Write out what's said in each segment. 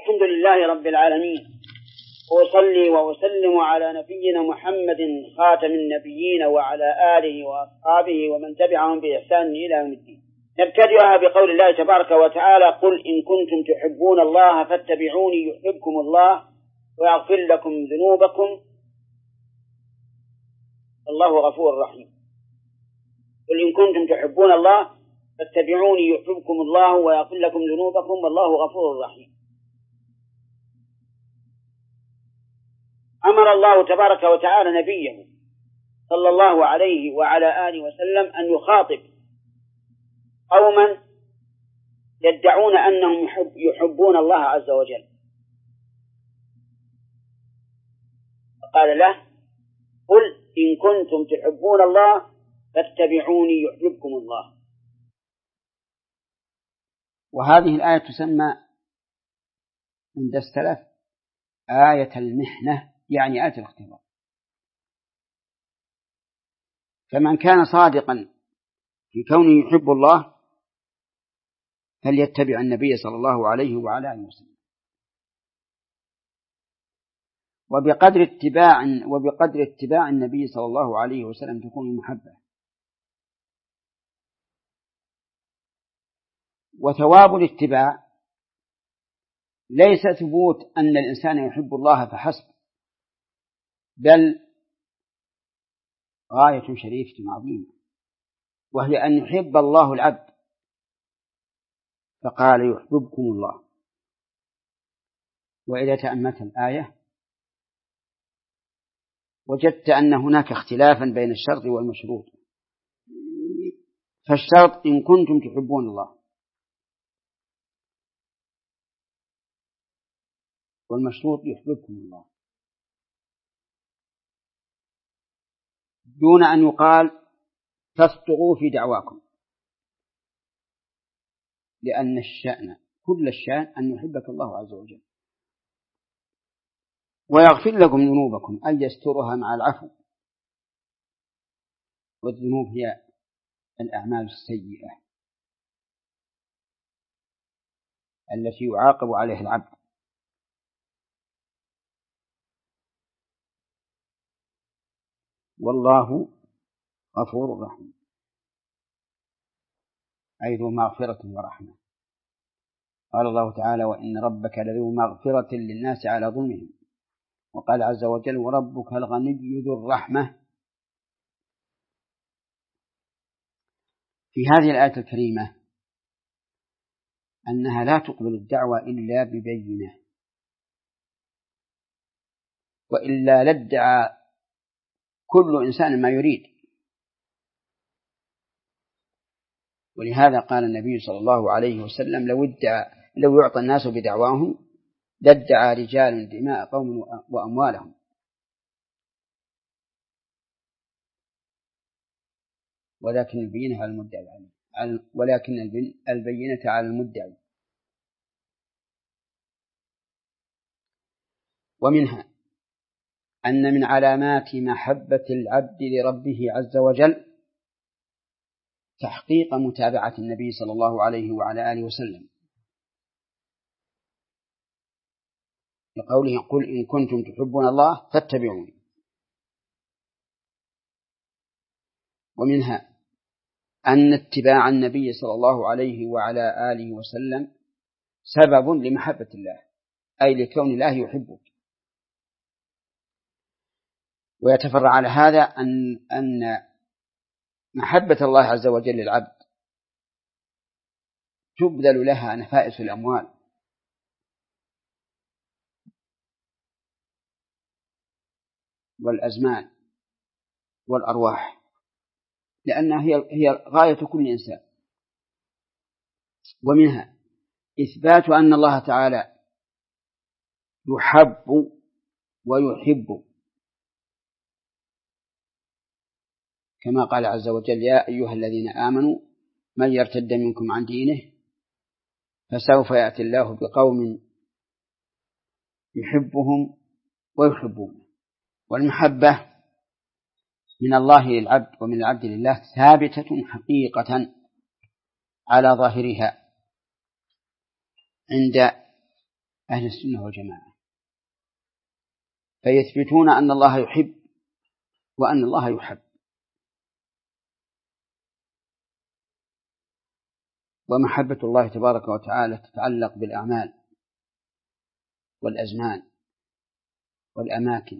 الحمد لله رب العالمين، وأصلي وأسلم على نبينا محمد خاتم النبيين وعلى آله وأصحابه ومن تبعهم بإحسان إلى يوم الدين. نبتدئها بقول الله تبارك وتعالى: قل إن كنتم تحبون الله فاتبعوني يحببكم الله ويغفر لكم ذنوبكم الله غفور رحيم. قل إن كنتم تحبون الله فاتبعوني يحببكم الله ويغفر لكم ذنوبكم والله غفور رحيم. أمر الله تبارك وتعالى نبيه صلى الله عليه وعلى آله وسلم أن يخاطب قوما يدعون أنهم يحبون الله عز وجل، فقال له: قل إن كنتم تحبون الله فاتبعوني يحببكم الله. وهذه الآية تسمى عند السلف آية المحنة، يعني آية الاختبار. فمن كان صادقا في كونه يحب الله فليتبع النبي صلى الله عليه وعلى آله وسلم، وبقدر اتباع النبي صلى الله عليه وسلم تكون المحبة. وثواب الاتباع ليس ثبوت أن الإنسان يحب الله فحسب، بل غاية شريفة عظيمة، وهي أن يحب الله العبد، فقال: يحببكم الله. وإذا تأملت الآية وجدت أن هناك اختلافا بين الشرط والمشروط. فالشرط إن كنتم تحبون الله، والمشروط يحببكم الله، دون أن يقال تصدقوا في دعواكم، لأن الشأن كل الشأن أن يحبك الله عز وجل ويغفر لكم ذنوبكم، أي يسترها مع العفو. والذنوب هي الأعمال السيئة التي يعاقب عليها العبد. والله غفور رحيم، أي ذو مغفرة ورحمة. قال الله تعالى: وإن ربك لذو مغفرة للناس على ظلمهم. وقال عز وجل: وربك الغني ذو الرحمة. في هذه الآية الكريمة أنها لا تقبل الدعوة إلا ببينة، وإلا لادعى كل إنسان ما يريد. ولهذا قال النبي صلى الله عليه وسلم: لو يعطى الناس بدعواهم لادعى رجال دماء قوم وأموالهم. ولكن البينة على المدعي، ولكن البينة على المدعي. ومنها أن من علامات محبة العبد لربه عز وجل تحقيق متابعة النبي صلى الله عليه وعلى آله وسلم، لقوله: قل إن كنتم تحبون الله فاتبعوني. ومنها أن اتباع النبي صلى الله عليه وعلى آله وسلم سبب لمحبة الله، أي لكون الله يحبك. ويتفرع على هذا أن محبة الله عز وجل للعبد تبذل لها نفائس الأموال والأزمان والأرواح، لأنها هي غاية كل إنسان. ومنها إثبات أن الله تعالى يحب ويحب، كما قال عز وجل: يا أيها الذين آمنوا من يرتد منكم عن دينه فسوف يأتي الله بقوم يحبهم ويحبونه. والمحبة من الله للعبد ومن العبد لله ثابتة حقيقة على ظاهرها عند أهل السنة والجماعة، فيثبتون أن الله يحب وأن الله يحب. ومحبة الله تبارك وتعالى تتعلق بالأعمال والأزمان والأماكن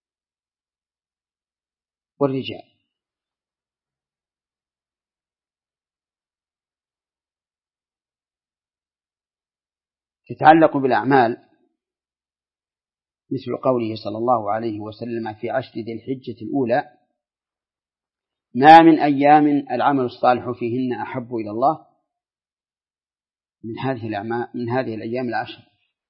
والرجال. تتعلق بالأعمال مثل قوله صلى الله عليه وسلم في 10 ذي الحجة الأولى: ما من أيام العمل الصالح فيهن أحب إلى الله من هذه الأيام 10.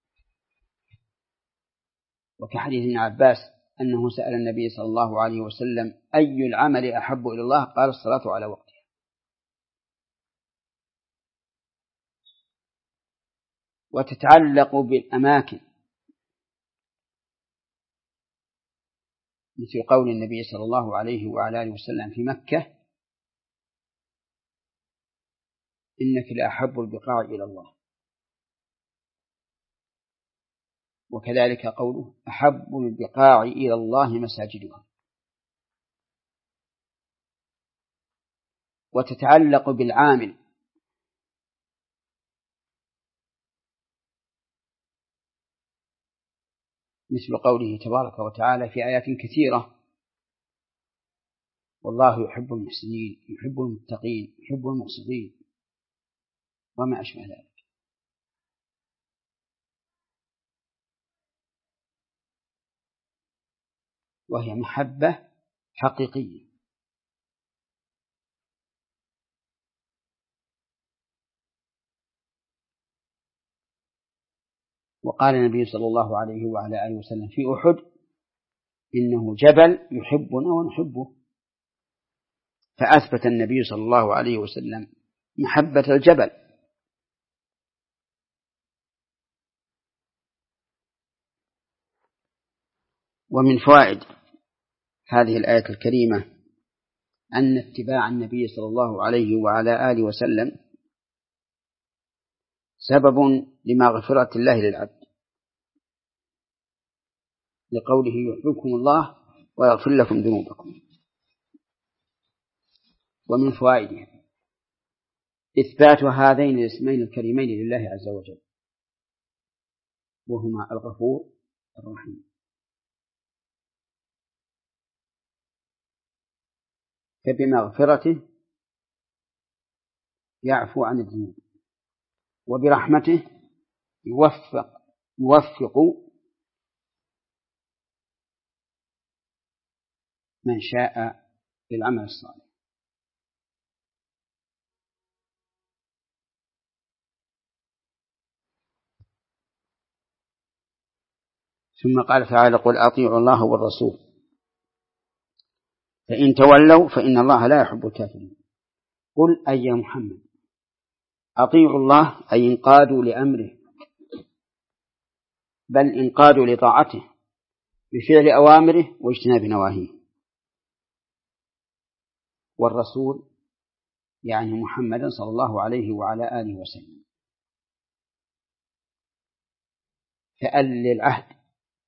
وكحديث ابن عباس أنه سأل النبي صلى الله عليه وسلم: أي العمل أحب إلى الله؟ قال: الصلاة على وقتها. وتتعلق بالأماكن مثل قول النبي صلى الله عليه وعلى آله وسلم في مكة: إنك لأحب البقاع إلى الله. وكذلك قوله: أحب البقاع إلى الله مساجدها. وتتعلق بالعامل مثل قوله تبارك وتعالى في آيات كثيرة: والله يحب المحسنين، يحب المتقين، يحب المقسطين، وما أشبه ذلك. وهي محبة حقيقية. وقال النبي صلى الله عليه وعلى آله وسلم في أحد: إنه جبل يحبنا ونحبه. فأثبت النبي صلى الله عليه وسلم محبة الجبل. ومن فوائد هذه الآية الكريمة أن اتباع النبي صلى الله عليه وعلى آله وسلم سبب لمغفرة الله للعبد، لقوله: يحبكم الله ويغفر لكم ذنوبكم. ومن فوائدها إثبات هذين الاسمين الكريمين لله عز وجل، وهما الغفور الرحيم. فبمغفرته يعفو عن الذنوب، وبرحمته يوفق من شاء للعمل الصالح. ثم قال تعالى: قل أطيعوا الله والرسول فإن تولوا فإن الله لا يحب الكافرين. قل أي يا محمد أطيعوا الله، أي انقادوا لأمره، بل انقادوا لطاعته بفعل أوامره واجتناب نواهيه. والرسول يعني محمد صلى الله عليه وعلى آله وسلم، فأل للعهد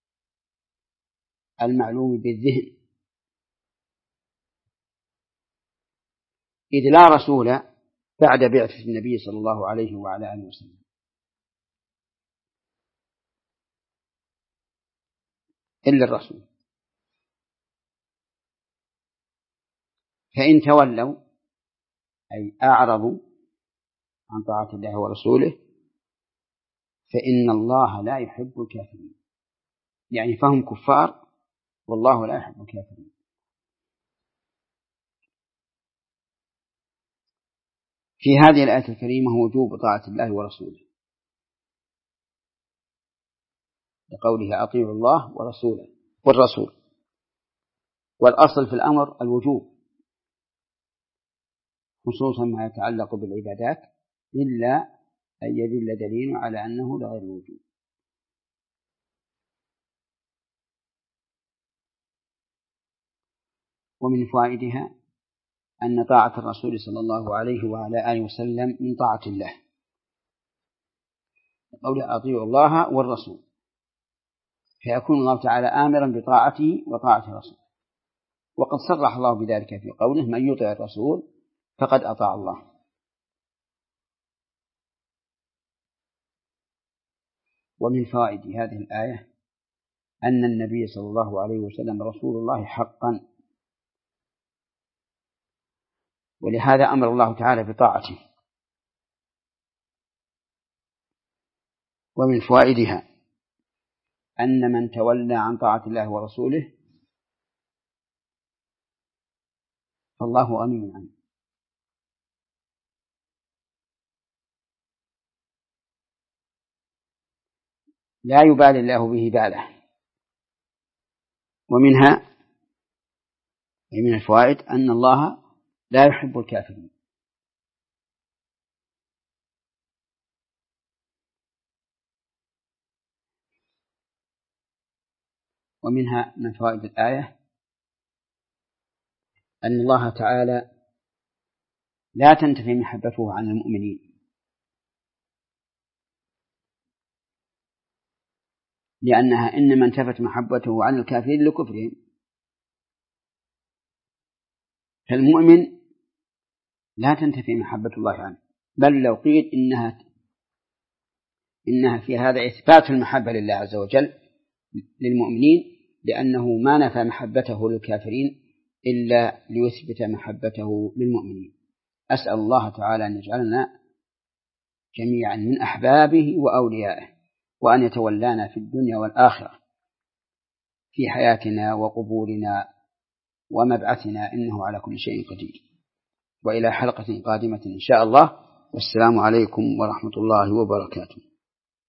المعلوم بالذهن، إذ لا رسول بعد بعثة النبي صلى الله عليه وعلى آله وسلم إلا الرسول. فإن تولوا أي أعرضوا عن طاعة الله ورسوله فإن الله لا يحب الكافرين، يعني فهم كفار والله لا يحب الكافرين. في هذه الآية الكريمة وجوب طاعة الله ورسوله، لقوله أطيعوا الله ورسوله والرسول. والأصل في الأمر الوجوب، خصوصا ما يتعلق بالعبادات، إلا أن يدل دليل على أنه لغير الوجوب. ومن فوائدها أن طاعة الرسول صلى الله عليه وعلى آله وسلم من طاعة الله، قوله أطيعوا الله والرسول، فيكون الله تعالى آمرا بطاعته وطاعة الرسول. وقد صرح الله بذلك في قوله من يطع الرسول فقد أطاع الله. ومن فوائد هذه الآية أن النبي صلى الله عليه وسلم رسول الله حقا، ولهذا أمر الله تعالى بطاعته. ومن فوائدها أن من تولى عن طاعة الله ورسوله فالله غني عنه، لا يبالي الله به باله. ومنها من الفوائد أن الله لا يحب الكافرين. ومنها من فوائد الآية أن الله تعالى لا تنتفي محبته عن المؤمنين، لأنها إنما انتفت محبته عن الكافرين لكفرهم. فالمؤمن لا تنتفي محبة الله عنه، بل لو قيل إنها في هذا إثبات المحبة لله عز وجل للمؤمنين، لأنه ما نفى محبته للكافرين إلا ليثبت محبته للمؤمنين. أسأل الله تعالى أن يجعلنا جميعا من أحبابه وأوليائه، وأن يتولانا في الدنيا والآخرة في حياتنا وقبورنا ومبعثنا، إنه على كل شيء قدير. وإلى حلقة قادمة إن شاء الله، والسلام عليكم ورحمة الله وبركاته.